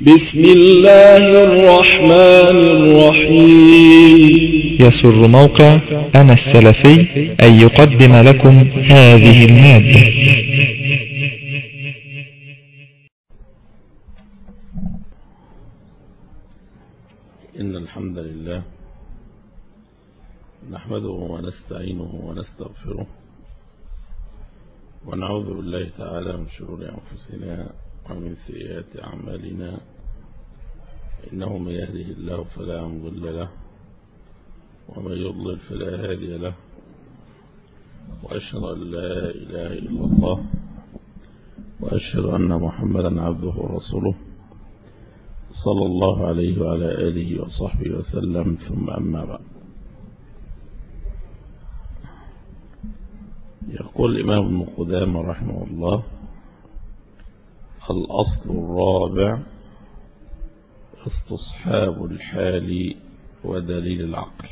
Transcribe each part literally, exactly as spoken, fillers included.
بسم الله الرحمن الرحيم. يسر موقع أنا السلفي أن يقدم لكم هذه المادة. إن الحمد لله نحمده ونستعينه ونستغفره ونعوذ بالله تعالى من شرور أنفسنا ومن سيئات أعمالنا، إنه من يهده الله فلا مضل له ومن يضلل فلا هادي له، وأشهد أن لا إله إلا الله وأشهد أن محمدا عبده ورسوله صلى الله عليه وعلى آله وصحبه وسلم، ثم أما بعد. يقول الإمام ابن قدامة رحمه الله: الأصل الرابع استصحاب الحال ودليل العقل.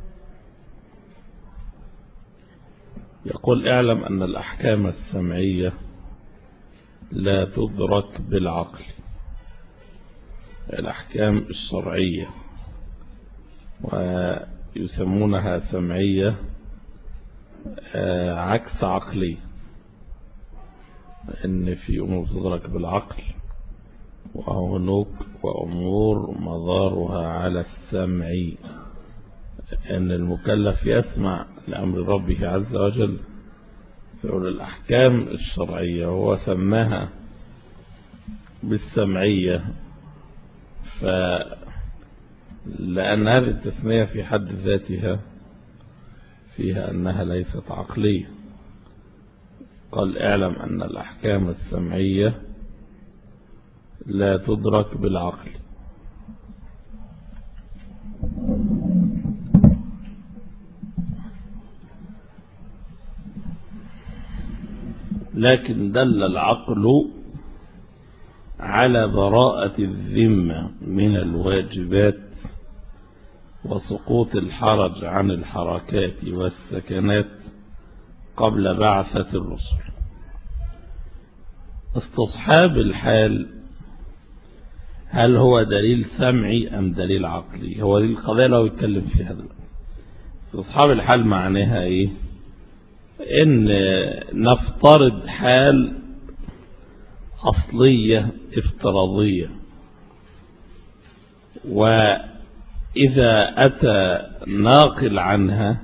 يقول: اعلم أن الأحكام السمعية لا تدرك بالعقل. الأحكام الشرعية ويسمونها سمعية عكس عقلية، إن في أمور تدرك بالعقل وهناك وأمور مدارها على السمع، أن المكلف يسمع لأمر ربه عز وجل. فيقول الأحكام الشرعية هو سماها بالسمعية، فلأن هذه التسمية في حد ذاتها فيها أنها ليست عقلية. قال: اعلم أن الأحكام السمعية لا تدرك بالعقل. لكن دل العقل على براءة الذمة من الواجبات وسقوط الحرج عن الحركات والسكنات قبل بعثة الرسل. استصحاب الحال هل هو دليل سمعي أم دليل عقلي؟ هو دي القضية لو يتكلم فيها دلوقتي. استصحاب الحال معناها ايه؟ ان نفترض حال أصلية افتراضية، وإذا أتى ناقل عنها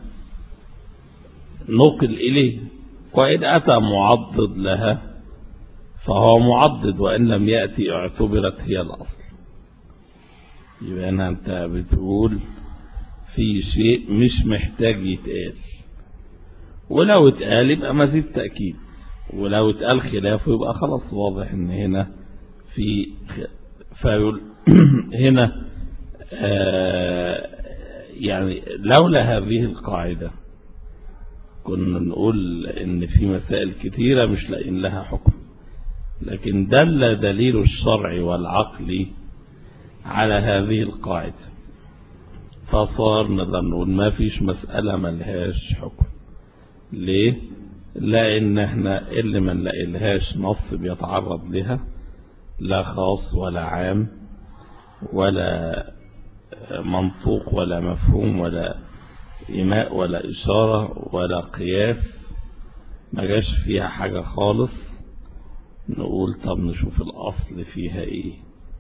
نقل إليه، وإذا أتى معضد لها فهو معضد، وإن لم يأتي اعتبرت هي الأصل. يبقى أنت بتقول في شيء مش محتاج يتقال، ولو اتقال يبقى مزيد تأكيد، ولو اتقال خلافه يبقى خلاص واضح ان هنا في فيقول هنا آه يعني لولا هذه القاعدة كنا نقول ان في مسائل كثيرة مش لاقين لها حكم، لكن دل دليل الشرع والعقل على هذه القاعدة، فصار نقدر نقول ما فيش مسألة ملهاش حكم. ليه؟ لأن احنا اللي ما نلاقيلهاش نص بيتعرض لها، لا خاص ولا عام ولا منطوق ولا مفهوم ولا إيماء ولا إشارة ولا قياس، ما جاش فيها حاجة خالص، نقول طب نشوف الأصل فيها إيه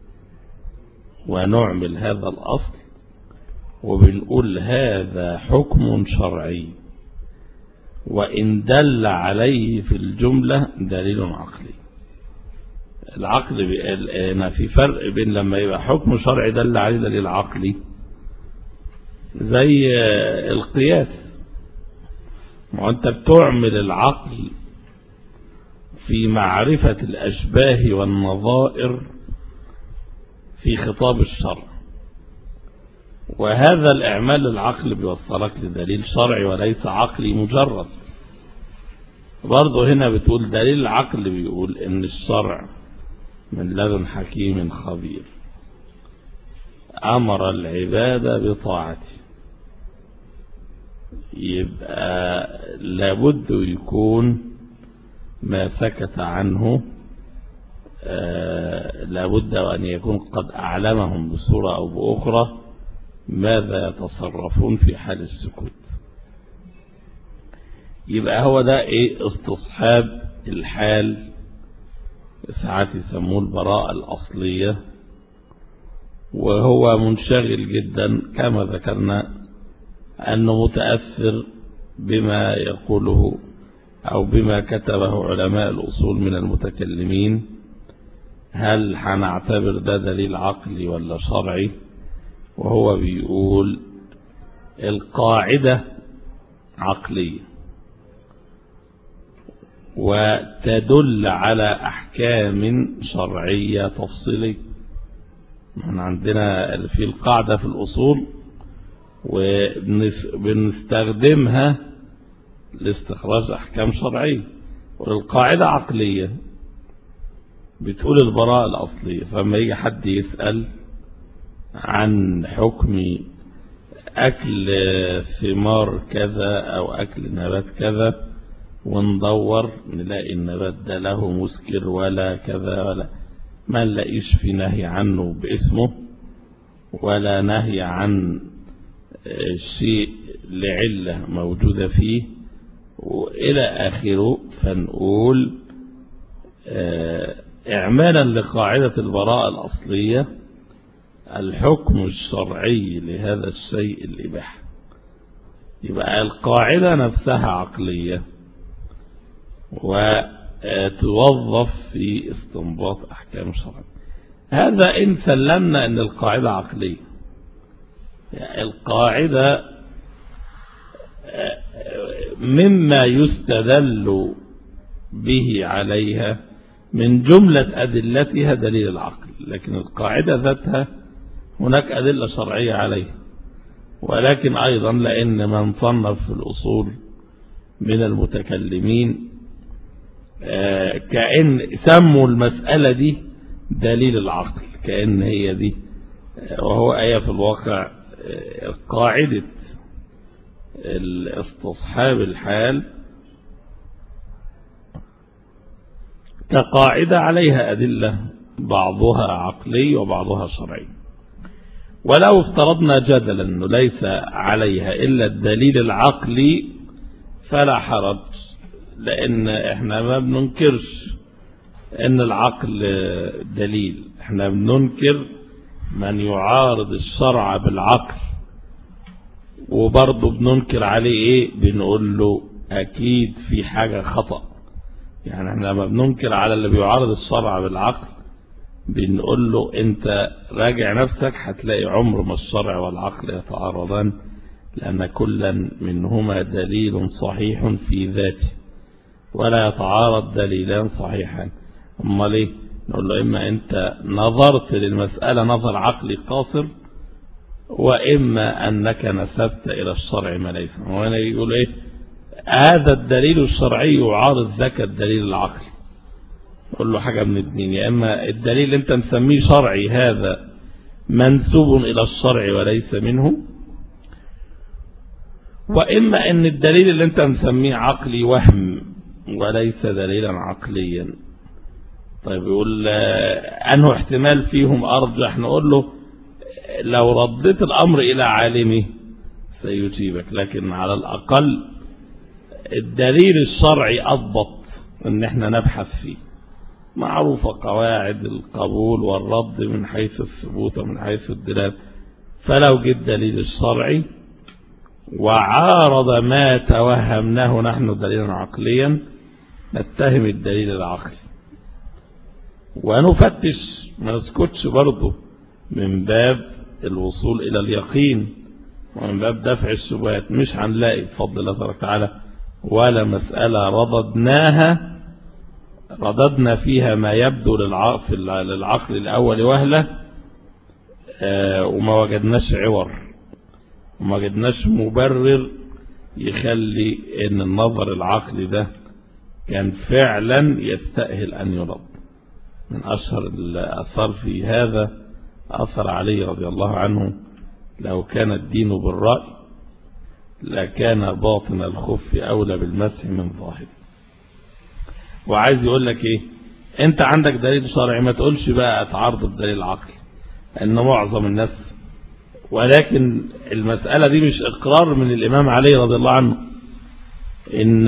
ونعمل هذا الأصل، وبنقول هذا حكم شرعي وإن دل عليه في الجملة دليل عقلي. العقل هنا في فرق بين لما يبقى حكم شرعي دل عليه دليل عقلي، زي القياس، وأنت بتعمل العقل في معرفة الأشباه والنظائر في خطاب الشرع، وهذا الإعمال العقل بيوصلك لدليل شرعي وليس عقلي مجرد. برضه هنا بتقول دليل العقل بيقول إن الشرع من لدن حكيم خبير أمر العباد بطاعته، يبقى لابد يكون ما سكت عنه آه لابد وأن يكون قد أعلمهم بصورة أو بأخرى ماذا يتصرفون في حال السكوت. يبقى هو ده إيه استصحاب الحال، ساعات يسموه البراءة الأصلية، وهو منشغل جدا كما ذكرنا أنه متأثر بما يقوله أو بما كتبه علماء الأصول من المتكلمين. هل هنعتبر ده دليل عقلي ولا شرعي؟ وهو بيقول القاعدة عقلية وتدل على أحكام شرعية تفصيلية. من عندنا في القاعدة في الأصول وبنستخدمها لاستخراج أحكام شرعية، والقاعدة عقلية بتقول البراءة الأصلية. فلما يجي حد يسأل عن حكم أكل ثمار كذا أو أكل نبات كذا، وندور نلاقي النبات ده له مسكر ولا كذا ولا ما نلاقيش في نهي عنه باسمه، ولا نهي عن شيء لعلة موجودة فيه وإلى آخره، فنقول إعمالا لقاعدة البراءة الأصلية الحكم الشرعي لهذا الشيء الإباحة. يبقى القاعدة نفسها عقلية وتوظف في استنباط أحكام شرعية. هذا إن سلمنا أن القاعدة عقلية. يعني القاعدة مما يستدل به عليها من جملة أدلتها دليل العقل، لكن القاعدة ذاتها هناك أدلة شرعية عليها. ولكن أيضا لأن من صنف في الأصول من المتكلمين كأن سموا المسألة دي دليل العقل، كأن هي دي، وهو آية في الواقع قاعدة الاستصحاب الحال كقاعدة عليها أدلة بعضها عقلي وبعضها شرعي. ولو افترضنا جدلا أنه ليس عليها إلا الدليل العقلي فلا حرج، لأن احنا ما بننكرش أن العقل دليل، احنا بننكر من يعارض الشرع بالعقل، وبرضه بننكر عليه ايه، بنقول له اكيد في حاجة خطأ. يعني احنا لما بننكر على اللي بيعارض الشرع بالعقل بنقول له انت راجع نفسك هتلاقي عمر ما الشرع والعقل يتعارضان، لأن كلا منهما دليل صحيح في ذاته ولا يتعارض دليلان صحيحان. أما ليه؟ نقول له إما أنت نظرت للمسألة نظر عقلي قاصر، وإما أنك نسبت إلى الشرع ما ليس. وأنا يقول إيه هذا الدليل الشرعي يعارض ذاك الدليل العقلي. نقول له حاجة من اثنين، يا إما الدليل اللي أنت مسميه شرعي هذا منسوب إلى الشرع وليس منه، وإما أن الدليل اللي أنت مسميه عقلي وهم وليس دليلا عقليا. طيب يقول أنه احتمال فيهم أرجح؟ نقول له لو رديت الأمر إلى عالمه سيجيبك، لكن على الأقل الدليل الشرعي أضبط أن احنا نبحث فيه. معروفة قواعد القبول والرد من حيث الثبوت ومن حيث الدلالة، فلو جد الدليل الشرعي وعارض ما توهمناه نحن دليلا عقليا نتهم الدليل العقلي ونفتش، ما نسكتش برضه من باب الوصول إلى اليقين ومن باب دفع الشبهات. مش هنلاقي بفضل الله تبارك وتعالى ولا مسألة رددناها رددنا فيها ما يبدو للعقل الأول وهلة وما وجدناش عور وما وجدناش مبرر يخلي ان النظر العقلي ده كان فعلا يستأهل أن يرد. من أشهر الأثار في هذا أثر علي رضي الله عنه: لو كان الدين بالرأي لكان باطن الخف أولى بالمسح من ظاهر. وعايز يقول لك إيه؟ انت عندك دليل شرعي، ما تقولش بقى اتعارض الدليل العقلي، ان معظم الناس. ولكن المسألة دي مش اقرار من الامام علي رضي الله عنه ان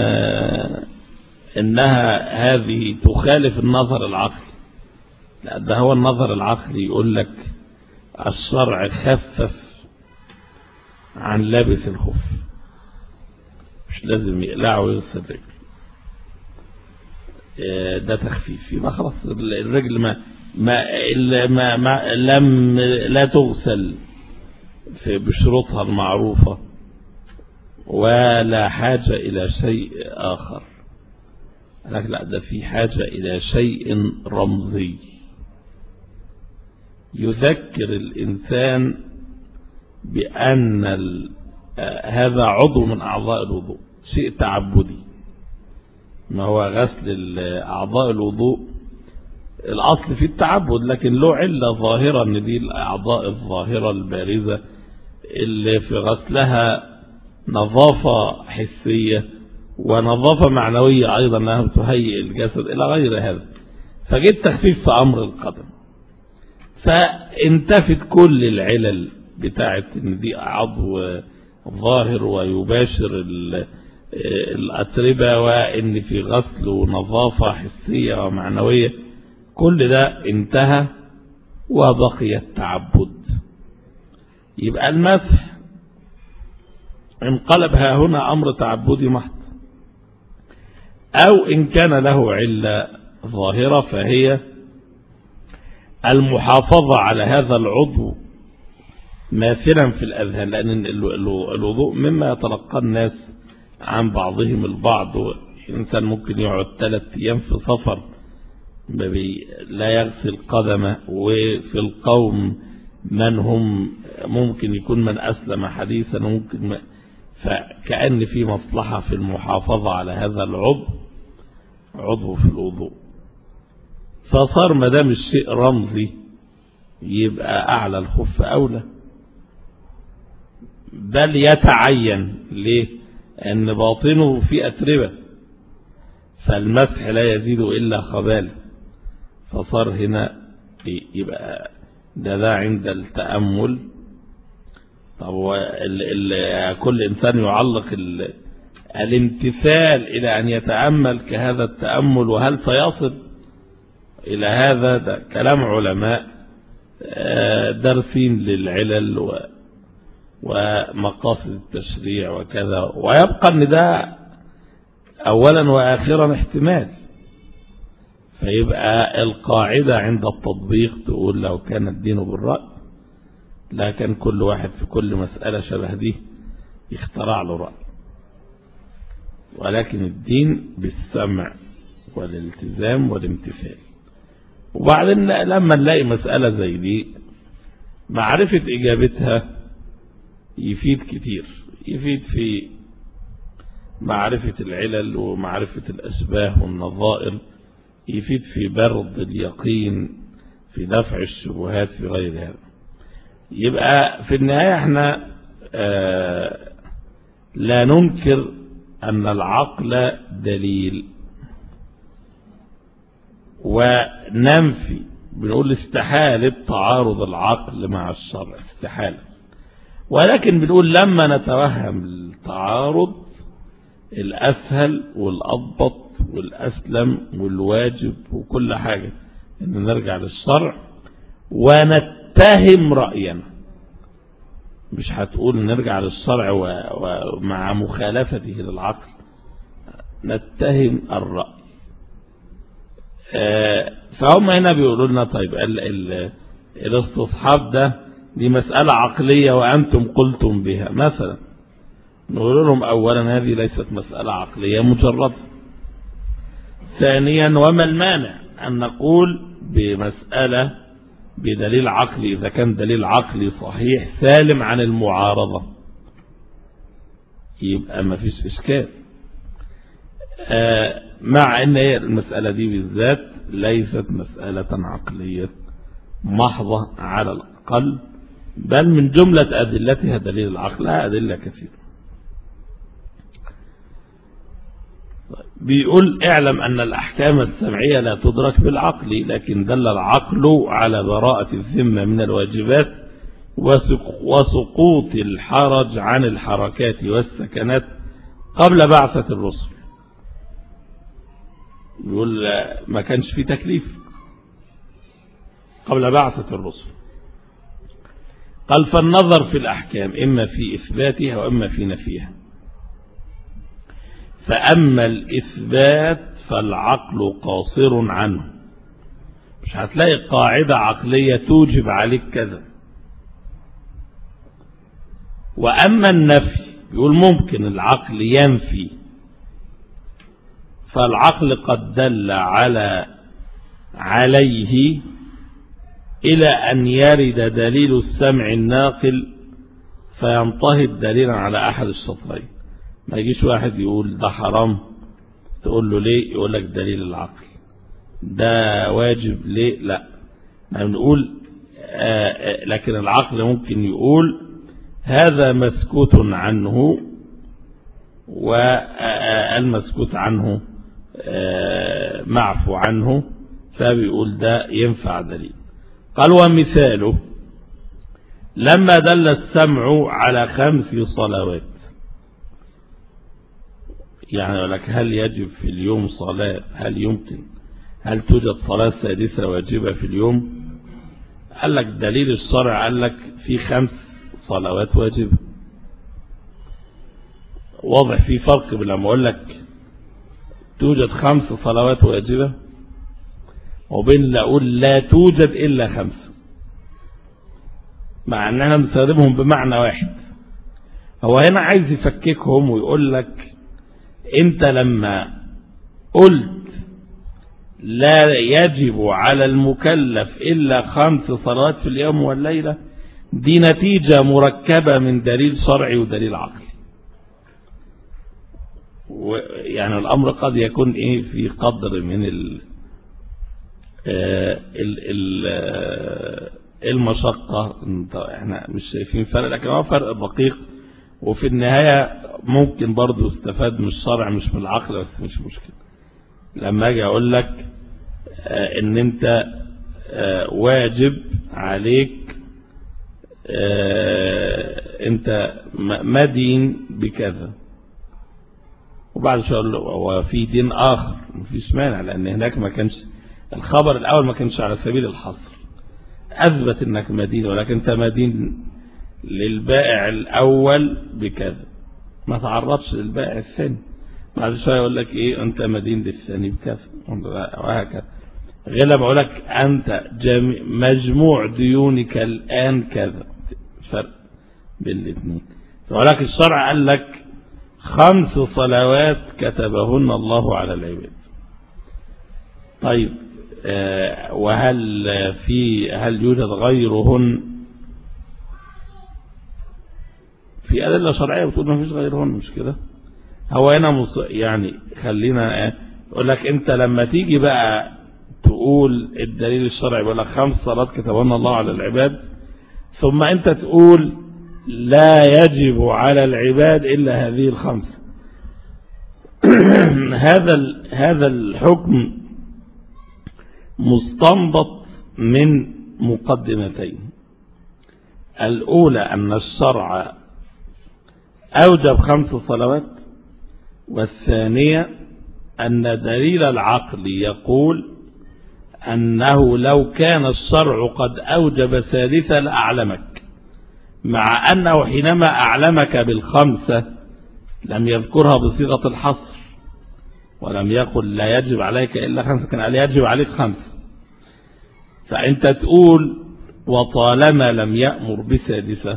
انها هذه تخالف النظر العقلي، لا ده هو النظر العقلي يقول لك الشرع خفف عن لابس الخف، مش لازم يقلعه ويغسل الرجل، ده تخفيف. يبقى خلاص الرجل ما ما, ما, ما لم لا تغسل في بشروطها المعروفة ولا حاجة إلى شيء آخر، لكن لا ده في حاجة إلى شيء رمزي يذكر الإنسان بأن هذا عضو من أعضاء الوضوء، شيء تعبدي. ما هو غسل أعضاء الوضوء الأصل في التعبد، لكن له علة ظاهرة أن دي الأعضاء الظاهرة البارزة اللي في غسلها نظافة حسية ونظافة معنوية أيضا، أنها تهيئ الجسد إلى غير هذا. فجيت تخفيف في أمر القدم، فانتفت كل العلل بتاعت ان دي عضو ظاهر ويباشر الأتربة، وان في غسل ونظافة حسية ومعنوية، كل ده انتهى وبقي التعبد. يبقى المسح انقلب ها هنا أمر تعبدي محض، أو إن كان له علة ظاهرة فهي المحافظة على هذا العضو ماثلا في الأذهان، لأن الوضوء مما يتلقى الناس عن بعضهم البعض. الإنسان ممكن يقعد ثلاث أيام في سفر لا يغسل قدمه، وفي القوم من هم ممكن يكون من أسلم حديثا، ممكن فكأن في مصلحة في المحافظة على هذا العضو عضو في الوضوء. فصار ما دام الشيء رمزي يبقى أعلى الخف أولى، بل يتعين. ليه؟ أن باطنه في أتربة، فالمسح لا يزيد إلا خباله، فصار هنا يبقى ده ده عند التأمل. طب كل إنسان يعلق الامتثال إلى أن يتأمل كهذا التأمل، وهل سيصل إلى هذا؟ ده كلام علماء درسين للعلل ومقاصد التشريع وكذا، ويبقى أن ده أولا وآخرا احتمال. فيبقى القاعدة عند التطبيق تقول لو كان الدين بالرأي لكن كل واحد في كل مسألة شبه دي يخترع له رأي، ولكن الدين بالسمع والالتزام والامتثال. وبعدين لما نلاقي مسألة زي دي معرفة إجابتها يفيد كتير، يفيد في معرفة العلل ومعرفة الأشباه والنظائر، يفيد في برد اليقين، في دفع الشبهات، في غير هذا. يبقى في النهاية احنا آه لا ننكر أن العقل دليل، وننفي بنقول استحالة تعارض العقل مع الشرع، استحالة. ولكن بنقول لما نتوهم التعارض الأسهل والأضبط والأسلم والواجب وكل حاجة إن نرجع للشرع ونتهم رأينا. مش هتقول نرجع للشرع ومع مخالفته للعقل، نتهم الرأي. فهم هنا بيقولوا لنا طيب الاستصحاب ده دي مسألة عقلية وأنتم قلتم بها مثلا، نقول لهم أولا هذه ليست مسألة عقلية مجردة. ثانيا وما المانع أن نقول بمسألة بدليل عقلي إذا كان دليل عقلي صحيح سالم عن المعارضة، يبقى ما فيش إشكال. آه مع أن المسألة دي بالذات ليست مسألة عقلية محضة على الأقل، بل من جملة أدلتها دليل العقل، أدلة كثيرة. بيقول اعلم أن الأحكام السمعية لا تدرك بالعقل، لكن دل العقل على براءة الذمة من الواجبات وسقوط الحرج عن الحركات والسكنات قبل بعثة الرسل. بيقول ما كانش في تكليف قبل بعثة الرسل. قال فالنظر في الأحكام إما في إثباتها وإما في نفيها. فأما الإثبات فالعقل قاصر عنه، مش هتلاقي قاعدة عقلية توجب عليك كذا. وأما النفي يقول ممكن العقل ينفي، فالعقل قد دل على عليه إلى أن يرد دليل السمع الناقل فينتهض دليلا على أحد الشطرين. ما يجيش واحد يقول ده حرام تقول له ليه، يقول لك دليل العقل. ده واجب ليه؟ لا، ما بنقول آه لكن العقل ممكن يقول هذا مسكوت عنه، والمسكوت عنه آه معفو عنه، فبيقول ده ينفع دليل. قال ومثاله لما دل السمع على خمس صلوات، يعني يقول لك هل يجب في اليوم صلاة، هل يمكن هل توجد صلاة سادسة واجبة في اليوم؟ قال لك دليل الشرع قال لك في خمس صلوات واجبة. واضح في فرق بين لما اقول لك توجد خمس صلوات واجبة وبين لا اقول لا توجد الا خمسة، مع اننا بنستخدمهم بمعنى واحد. هو هنا عايز يفككهم ويقول لك انت لما قلت لا يجب على المكلف الا خمس صلوات في اليوم والليلة، دي نتيجة مركبة من دليل شرعي ودليل عقلي. يعني الامر قد يكون ايه في قدر من ال ال ال المشقة، احنا مش شايفين فرق، لكن هو فرق دقيق، وفي النهاية ممكن برضو استفاد من الشرع مش من العقل، بس مش مشكلة. لما اجي اقول لك اه ان انت اه واجب عليك اه انت مدين بكذا، وبعد شوية اقول له وفي دين اخر، مفيش مانع، لان هناك ما كانش الخبر الاول ما كانش على سبيل الحصر، اثبت انك مدين، ولكن انت مدين للبائع الاول بكذا، ما تعرضش للبائع الثاني. بعد شويه يقول لك ايه انت مدين للثاني بكذا، وهكذا. غير لما اقول لك انت مجموع ديونك الان كذا، فرق بين الاثنين. فقال لك الشرع قال لك خمس صلوات كتبهن الله على العباد. طيب آه وهل في هل يوجد غيرهن؟ في أدلة شرعية بتقول ما فيش غيرهن، مش كده؟ هو هنا مص... يعني خلينا اقول لك انت لما تيجي بقى تقول الدليل الشرعي بيقول لك خمس صلوات كتبهن الله على العباد، ثم انت تقول لا يجب على العباد الا هذه الخمسه. هذا هذا الحكم مستنبط من مقدمتين. الأولى أن الشرع أوجب خمس صلوات، والثانية أن دليل العقل يقول أنه لو كان الشرع قد أوجب سادسة لأعلمك، مع أنه حينما أعلمك بالخمسة لم يذكرها بصيغة الحصر، ولم يقل لا يجب عليك إلا خمسة، كان قال يجب عليك خمسة. فأنت تقول وطالما لم يأمر بسادسة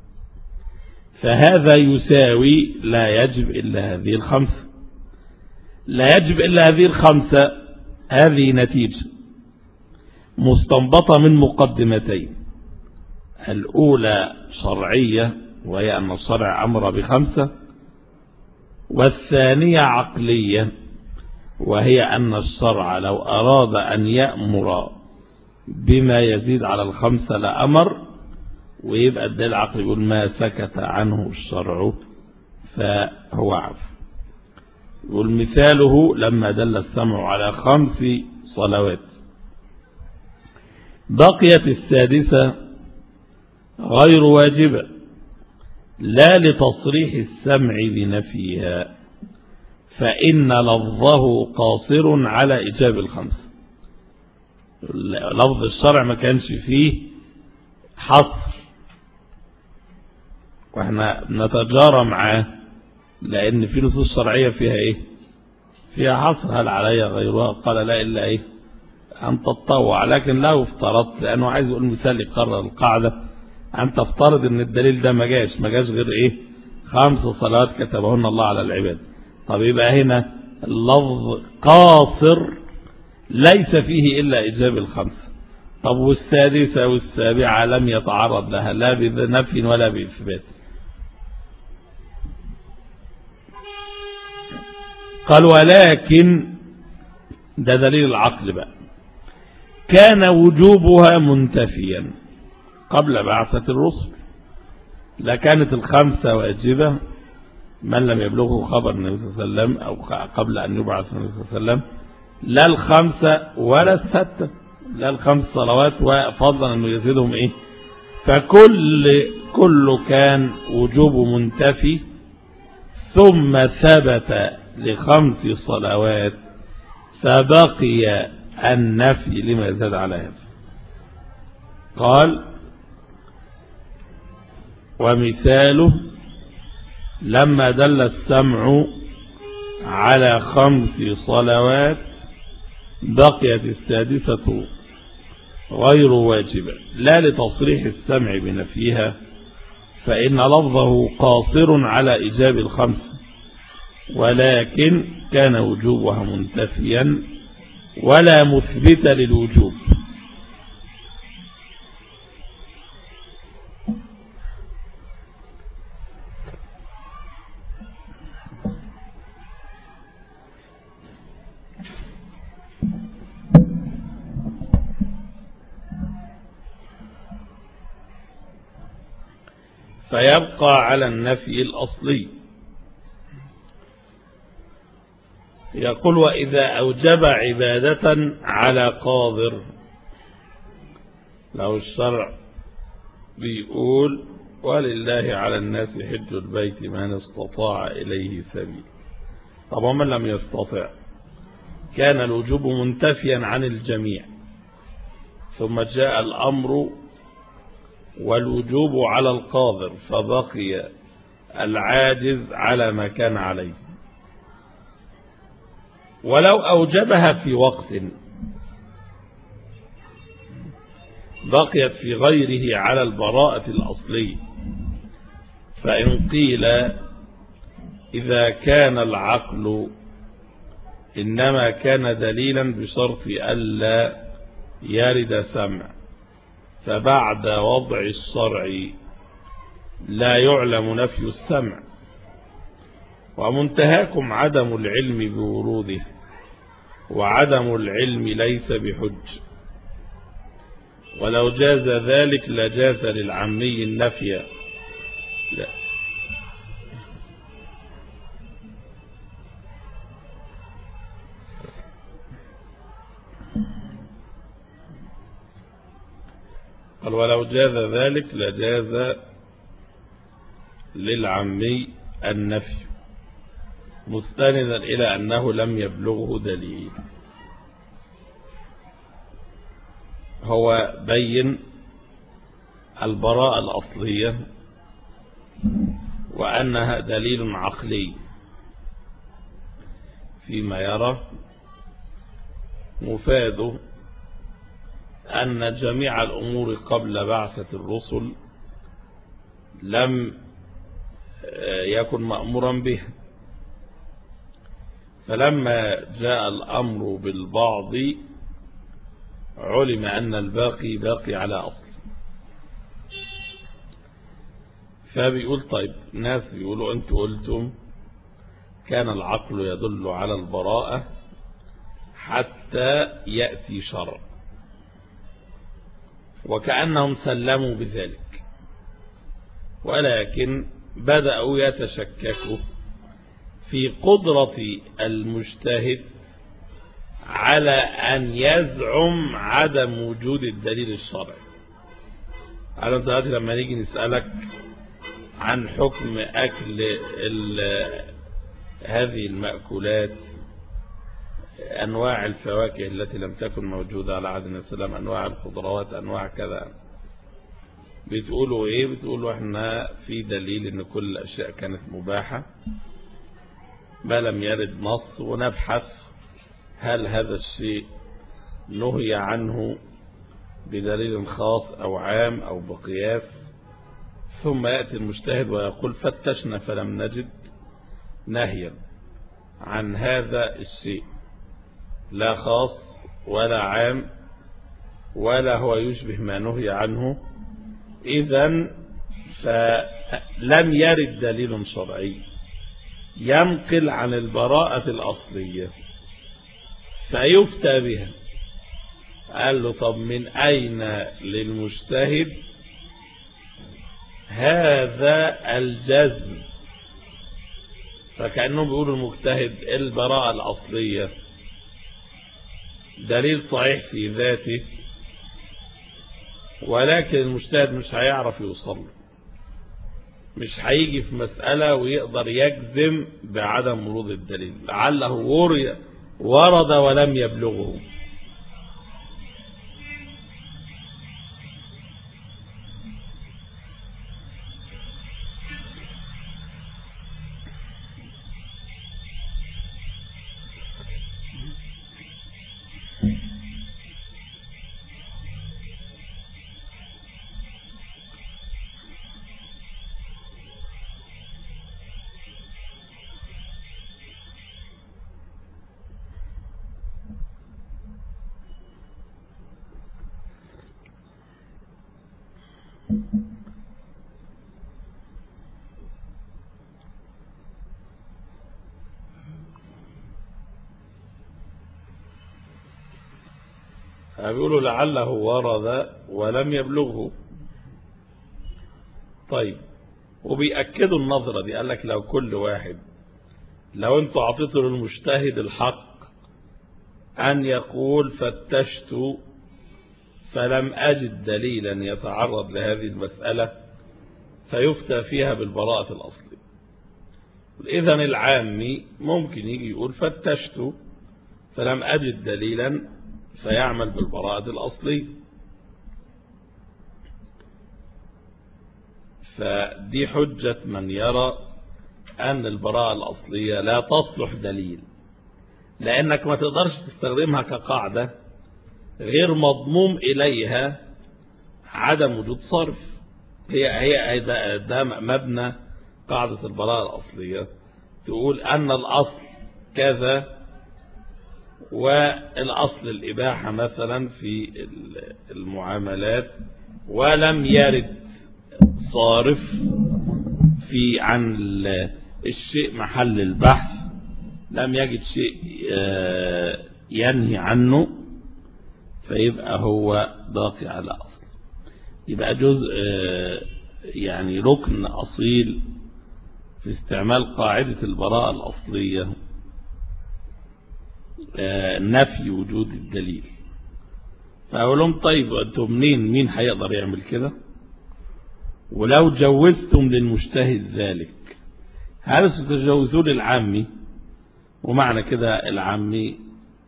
فهذا يساوي لا يجب إلا هذه الخمسة. لا يجب إلا هذه الخمسة، هذه نتيجة مستنبطة من مقدمتين. الأولى شرعية وهي أن الشرع أمر بخمسة، والثانية عقلية وهي أن الشرع لو أراد أن يأمر بما يزيد على الخمسة لأمر، ويبقى الدليل العقل يقول ما سكت عنه الشرع فهو عفو. والمثاله لما دل السمع على خمس صلوات بقيت السادسة غير واجبة لا لتصريح السمع بنفيها فإن لفظه قاصر على إجاب الخمس. لفظ الشرع ما كانش فيه حصر واحنا نتجارى معاه لأن في نصوص شرعية فيها إيه فيها حصر هل علي غيرها قال لا إلا إيه أن تتطوع لكن لو افترضت لأنه عايز يقول مثال يقرر القاعدة أن تفترض أن الدليل ده ما جاش ما جاش غير إيه خمس صلوات كتبهن الله على العباد. طب يبقى هنا اللفظ قاصر ليس فيه إلا إجاب الخمس. طب والسادسة والسابعة لم يتعرض لها لا بنفي ولا بإثبات. قال ولكن ده دليل العقل بقى كان وجوبها منتفيا قبل بعثة الرسل لكانت الخمسة واجبة من لم يبلغه خبر النبي صلى الله عليه وسلم أو قبل أن يبعث النبي صلى الله عليه وسلم لا الخمسة ولا الستة لا الخمس صلوات وفضلا أنه يزيدهم إيه فكل كل كان وجوب منتفي ثم ثبت لخمس صلوات فبقي النفي لما زاد على هذا. قال ومثاله لما دل السمع على خمس صلوات بقيت السادسة غير واجبة لا لتصريح السمع بنفيها فإن لفظه قاصر على إجاب الخمس ولكن كان وجوبها منتفيا ولا مثبت للوجوب. فيبقى على النفي الأصلي. يقول وإذا أوجب عبادة على قادر لو الشرع بيقول ولله على الناس حج البيت من استطاع إليه سبيل طب ومن لم يستطع كان الوجوب منتفيا عن الجميع ثم جاء الأمر والوجوب على القادر فبقي العاجز على ما كان عليه ولو أوجبها في وقت بقيت في غيره على البراءة الأصلية فإن قيل إذا كان العقل إنما كان دليلا بشرط ألا يرد سمع فبعد وضع الشرع لا يعلم نفي السمع ومنتهاكم عدم العلم بوروده وعدم العلم ليس بحج ولو جاز ذلك لجاز للعمي النفي لا قال ولو جاز ذلك لجاز للعمي النفي مستندا إلى أنه لم يبلغه دليل. هو بين البراءة الأصلية وأنها دليل عقلي فيما يرى مفاد أن جميع الأمور قبل بعثة الرسل لم يكن مأمورا به فلما جاء الأمر بالبعض علم أن الباقي باقي على أصل. فبيقول طيب ناس بيقولوا أنتم قلتم كان العقل يدل على البراءة حتى يأتي شرع وكأنهم سلموا بذلك ولكن بدأوا يتشككوا في قدرة المجتهد على أن يزعم عدم وجود الدليل الشرعي. على دلوقتي لما نيجي نسألك عن حكم أكل هذه المأكولات، أنواع الفواكه التي لم تكن موجودة على عهد النبي صلى الله عليه وسلم، أنواع الخضروات، أنواع كذا، بتقولوا إيه؟ بتقولوا إحنا في دليل إن كل الأشياء كانت مباحة ما لم يرد نص، ونبحث هل هذا الشيء نهي عنه بدليل خاص أو عام أو بقياس. ثم يأتي المجتهد ويقول فتشنا فلم نجد نهيا عن هذا الشيء، لا خاص ولا عام ولا هو يشبه ما نهي عنه، إذن فلم يرد دليل شرعي ينقل عن البراءة الأصلية فيفتى بها. قال له طب من أين للمجتهد هذا الجزم؟ فكأنهم بيقولوا المجتهد البراءة الأصلية دليل صحيح في ذاته، ولكن المجتهد مش هيعرف يوصل، مش هيجي في مسألة ويقدر يجزم بعدم ورود الدليل، لعله ورد ولم يبلغه. بيقولوا لعله ورد ولم يبلغه. طيب، وبيأكدوا النظرة دي، قال لك لو كل واحد، لو انتوا اعطيتوا للمجتهد الحق أن يقول فتشت فلم أجد دليلا يتعرض لهذه المسألة فيفتى فيها بالبراءة الأصلية، إذن العامي ممكن يجي يقول فتشت فلم أجد دليلا فيعمل بالبراءة الأصلية. فدي حجة من يرى أن البراءة الأصلية لا تصلح دليل، لأنك ما تقدرش تستخدمها كقاعدة غير مضموم إليها عدم وجود صرف. هي هي ده, ده مبنى قاعدة البراءة الأصلية، تقول أن الأصل كذا، والأصل الإباحة مثلا في المعاملات، ولم يرد صارف في عن الشيء محل البحث، لم يجد شيء ينهي عنه، فيبقى هو باقي على أصل، يبقى جزء يعني ركن أصيل في استعمال قاعدة البراءة الأصلية نفي وجود الدليل. فأقول لهم طيب أنتم منين مين هيقدر يعمل كده؟ ولو جوزتم للمجتهد ذلك هل ستجوزوا للعامي؟ ومعنى كده العامي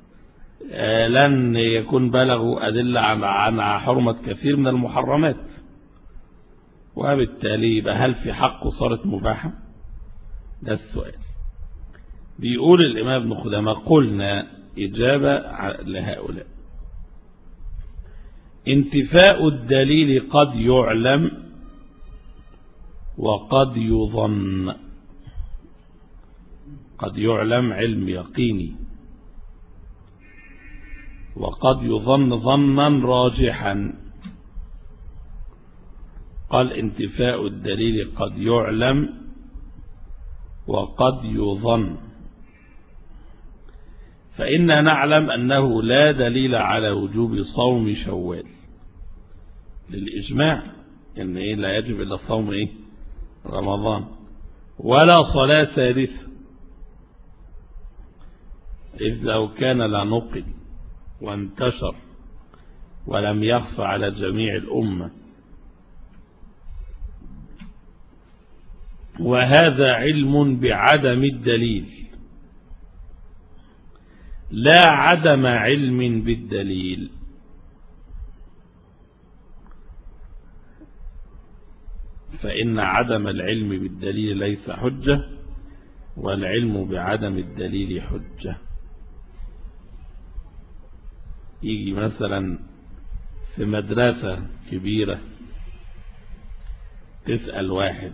لن يكون بلغوا أدلة عن حرمة كثير من المحرمات، وبالتالي يبقى هل في حقه صارت مباحة؟ ده السؤال. بيقول الإمام ابن خدامة قلنا إجابة لهؤلاء: انتفاء الدليل قد يعلم وقد يظن. قد يعلم علم يقيني، وقد يظن ظنا راجحا. قال انتفاء الدليل قد يعلم وقد يظن، فإننا نعلم أنه لا دليل على وجوب صوم شوال للإجماع، إن إيه لا يجب إلا صوم إيه رمضان، ولا صلاة ثالثة إذ لو كان لنقل وانتشر ولم يخفى على جميع الأمة، وهذا علم بعدم الدليل لا عدم علم بالدليل. فإن عدم العلم بالدليل ليس حجة، والعلم بعدم الدليل حجة. يجي مثلا في مدرسة كبيرة تسأل واحد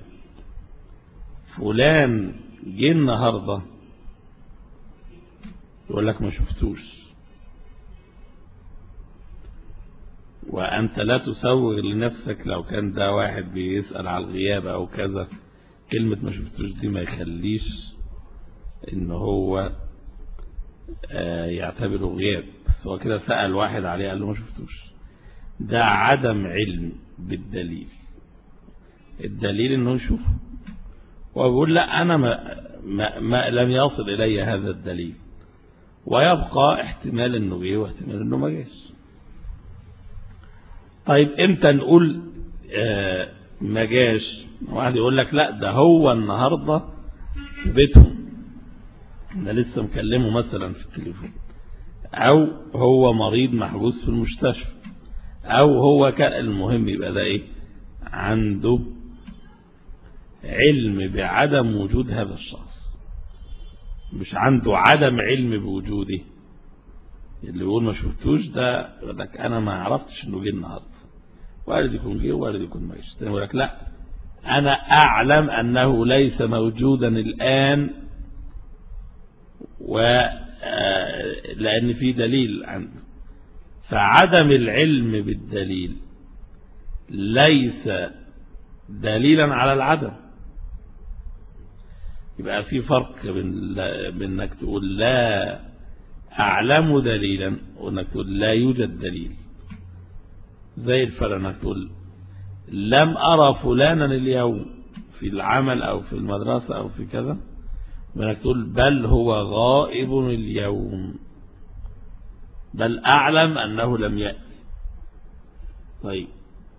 فلان جه النهاردة، يقول لك ما شفتوش، وأنت لا تسوغ لنفسك لو كان ده واحد بيسأل على الغياب أو كذا، كلمة ما شفتوش دي ما يخليش إن هو يعتبره غياب، بس هو كده سأل واحد عليه قال له ما شفتوش. ده عدم علم بالدليل، الدليل إنه يشوفه، ويقول لا أنا ما ما ما لم يصل إلي هذا الدليل، ويبقى احتمال إنه جه واحتمال إنه ما جاش. طيب امتى نقول آه ما جاش؟ واحد يقول لك لا ده هو النهارده في بيتهم، ده لسه مكلمه مثلا في التليفون، او هو مريض محجوز في المستشفى، او هو كان المهم يبقى ده ايه؟ عنده علم بعدم وجود هذا الشخص، مش عنده عدم علم بوجوده. اللي يقول ما شفتوش ده يقول لك انا ما عرفتش انه جه النهارده، وارد يكون جه وارد يكون ما جاش. يقول لك لا انا اعلم انه ليس موجودا الان، و لان في دليل عنده. فعدم العلم بالدليل ليس دليلا على العدم. يبقى في فرق بين انك تقول لا اعلم دليلا وانك تقول لا يوجد دليل. زي الفرق انك تقول لم ارى فلانا اليوم في العمل او في المدرسة او في كذا، وانك تقول بل هو غائب اليوم، بل اعلم انه لم يأتي. طيب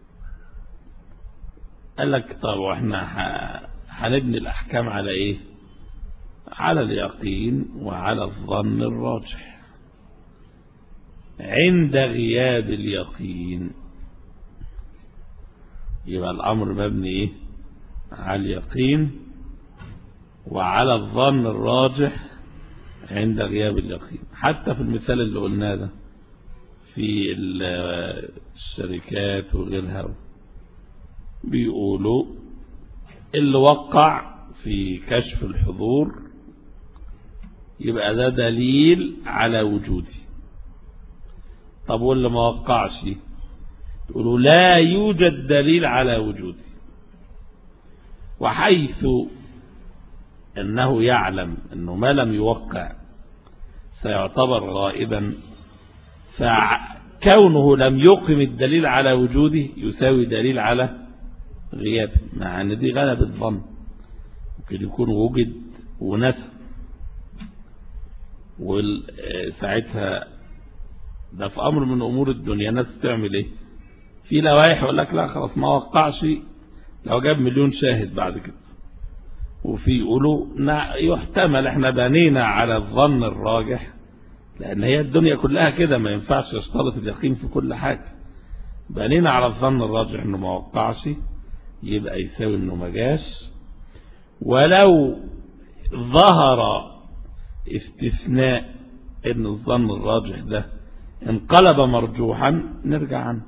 قال لك طب واحنا هنبني الاحكام على ايه؟ على اليقين وعلى الظن الراجح. عند غياب اليقين يبقى الامر مبني ايه؟ على اليقين وعلى الظن الراجح عند غياب اليقين. حتى في المثال اللي قلناه ده في الشركات وغيرها بيقولوا اللي وقع في كشف الحضور يبقى ده دليل على وجودي. طب واللي ما وقعش يقولوا لا يوجد دليل على وجودي. وحيث أنه يعلم أنه ما لم يوقع سيعتبر غائبا، فكونه لم يقم الدليل على وجوده يساوي دليل على غيابه، مع أن دي غلبة الظن. ممكن يكون وجد ونسى، وساعتها ده في أمر من أمور الدنيا. ناس تعمل إيه؟ في لوائح يقول لك لا خلاص ما وقعش لو جاب مليون شاهد بعد كده، وفي يقولوا يحتمل احنا بنينا على الظن الراجح، لأن هي الدنيا كلها كده ما ينفعش يشترط اليقين في كل حاجة. بنينا على الظن الراجح انه ما وقعش يبقى يساوي انه ما جاش. ولو ظهر استثناء ان الظن الراجح ده انقلب مرجوحا نرجع عنه،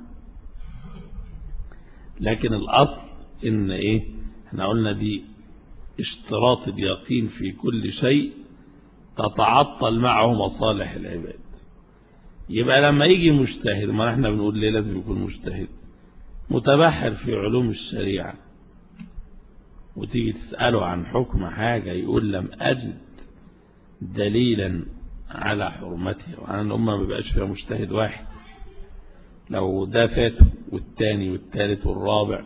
لكن الأصل ان ايه؟ احنا قلنا دي اشتراط اليقين في كل شيء تتعطل معه مصالح العباد. يبقى لما يجي مجتهد، ما احنا بنقول ليه لازم يكون مجتهد؟ متبحر في علوم الشريعة، وتيجي تسأله عن حكم حاجة يقول لم أجد دليلا على حرمتها. وعن الأمة ما بيبقاش فيها مجتهد واحد، لو ده فاته والتاني والتالت والرابع،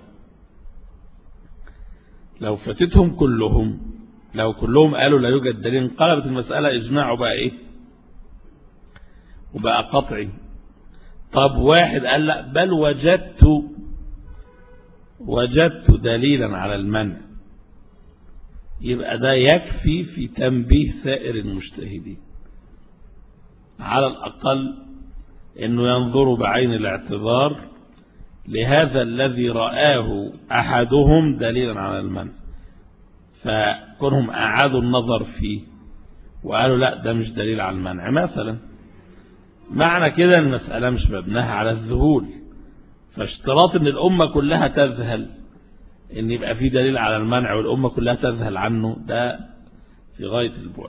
لو فاتتهم كلهم، لو كلهم قالوا لا يوجد دليل انقلبت المسألة إجماع بقى إيه؟ وبقى قطعي. طب واحد قال لا بل وجدت وجدت دليلا على المنع، يبقى ده يكفي في تنبيه سائر المجتهدين على الأقل أنه ينظروا بعين الاعتبار لهذا الذي رآه أحدهم دليلا على المنع، فكونهم أعادوا النظر فيه وقالوا لا ده مش دليل على المنع مثلا، معنى كده المسألة مش مبناها على الذهول. فاشتراط ان الأمة كلها تذهل ان يبقى في دليل على المنع والأمة كلها تذهل عنه، ده في غاية البعد.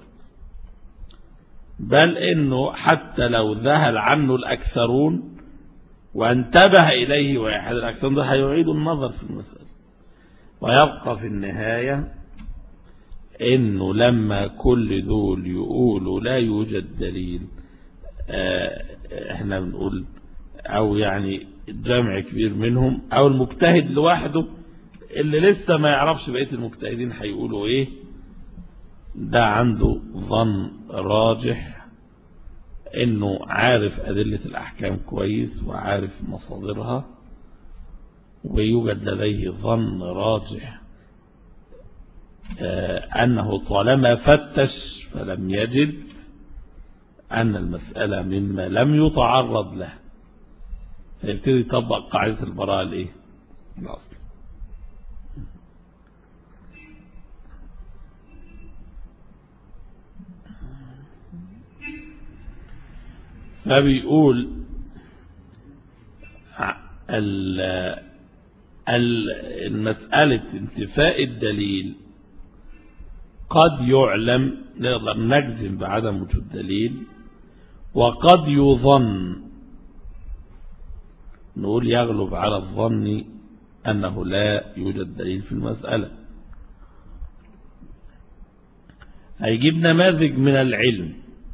بل انه حتى لو ذهل عنه الأكثرون وانتبه إليه واحد، الأكثرون ده هيعيدوا النظر في المسألة. ويبقى في النهاية انه لما كل دول يقولوا لا يوجد دليل، اه احنا بنقول او يعني جمع كبير منهم او المجتهد لوحده اللي لسه ما يعرفش بقية المجتهدين هيقولوا ايه، ده عنده ظن راجح انه عارف ادلة الاحكام كويس وعارف مصادرها، ويوجد لديه ظن راجح أنه طالما فتش فلم يجد أن المسألة مما لم يتعرض له، فيبتدي يطبق قاعدة البراءة الإيه؟ الأصل. فبيقول المسألة انتفاء الدليل قد يعلم، نقدر نجزم بعدم وجود دليل، وقد يظن، نقول يغلب على الظن أنه لا يوجد دليل في المسألة. هيجيب نماذج من العلم،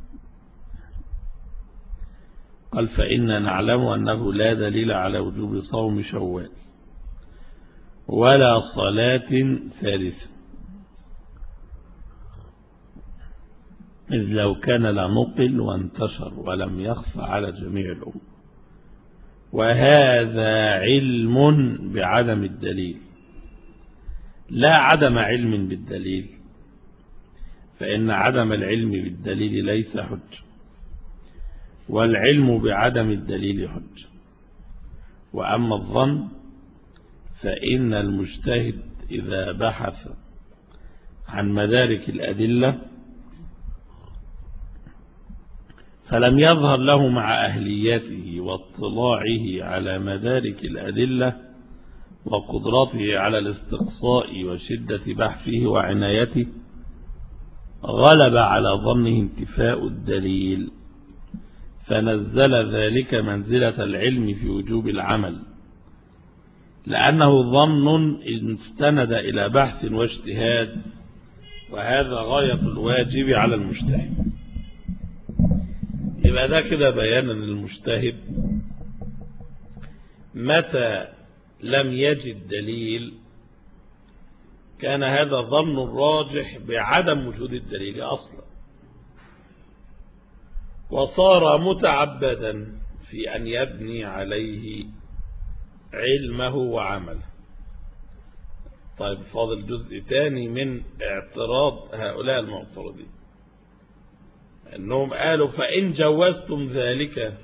قال فإننا نعلم أنه لا دليل على وجوب صوم شوال ولا صلاة ثالثة، إذ لو كان لنقل وانتشر ولم يخفى على جميع الأمة، وهذا علم بعدم الدليل لا عدم علم بالدليل، فإن عدم العلم بالدليل ليس حجة، والعلم بعدم الدليل حجة. وأما الظن فإن المجتهد إذا بحث عن مدارك الأدلة فلم يظهر له مع أهليته واطلاعه على مدارك الأدلة وقدرته على الاستقصاء وشدة بحثه وعنايته، غلب على ظنه انتفاء الدليل، فنزل ذلك منزلة العلم في وجوب العمل، لأنه ظن استند إلى بحث واجتهاد، وهذا غاية الواجب على المجتهد. يبقى ده كده بيانا للمجتهد متى لم يجد دليل كان هذا ظن الراجح بعدم وجود الدليل أصلا، وصار متعبدا في أن يبني عليه علمه وعمله. طيب فاضل جزء تاني من اعتراض هؤلاء المعترضين، أنهم قالوا فإن جوزتم ذلك